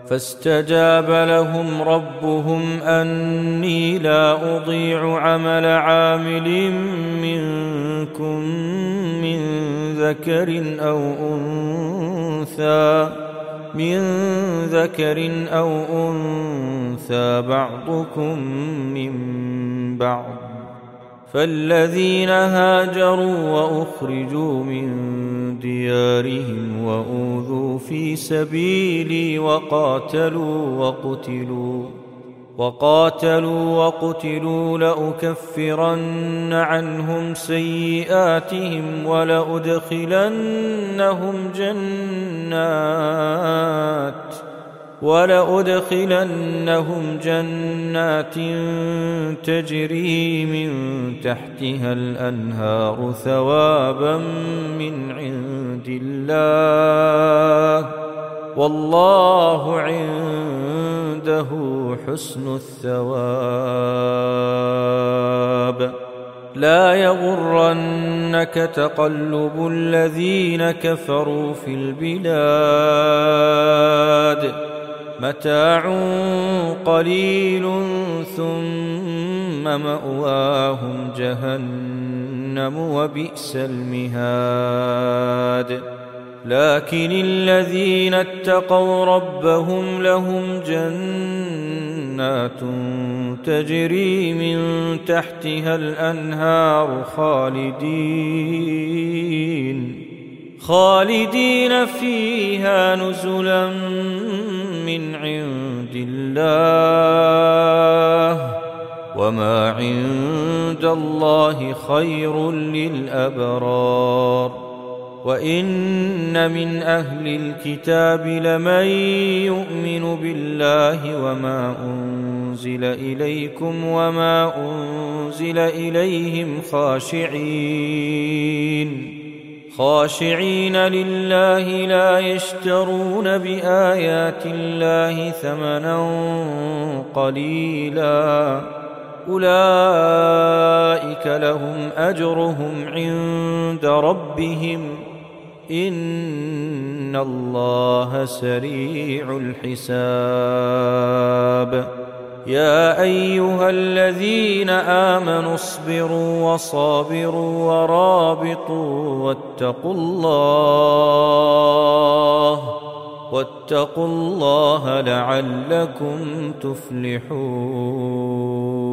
فاستجاب لهم ربهم أني لا أضيع عمل عامل منكم من ذكر أو أنثى بعضكم من بعض، فالذين هاجروا وأخرجوا من ديارهم وأوذوا في سبيلي وقاتلوا وقتلوا لأكفرن عنهم سيئاتهم ولأدخلنهم جنات تجري من تحتها الأنهار ثوابا من عند الله، والله عنده حسن الثواب. لا يغرنك تقلب الذين كفروا في البلاد، متاع قليل ثم مأواهم جهنم وبئس المهاد. لكن الذين اتقوا ربهم لهم جنات تجري من تحتها الأنهار خالدين فيها نزلا من عند الله، وما عند الله خير للأبرار. وإن من أهل الكتاب لمن يؤمن بالله وما أنزل إليكم وما أنزل إليهم خاشعين لله لا يشترون بآيات الله ثمنا قليلا، أولئك لهم أجرهم عند ربهم إن الله سريع الحساب. يا أيها الذين آمنوا اصبروا وصابروا ورابطوا واتقوا الله لعلكم تفلحون.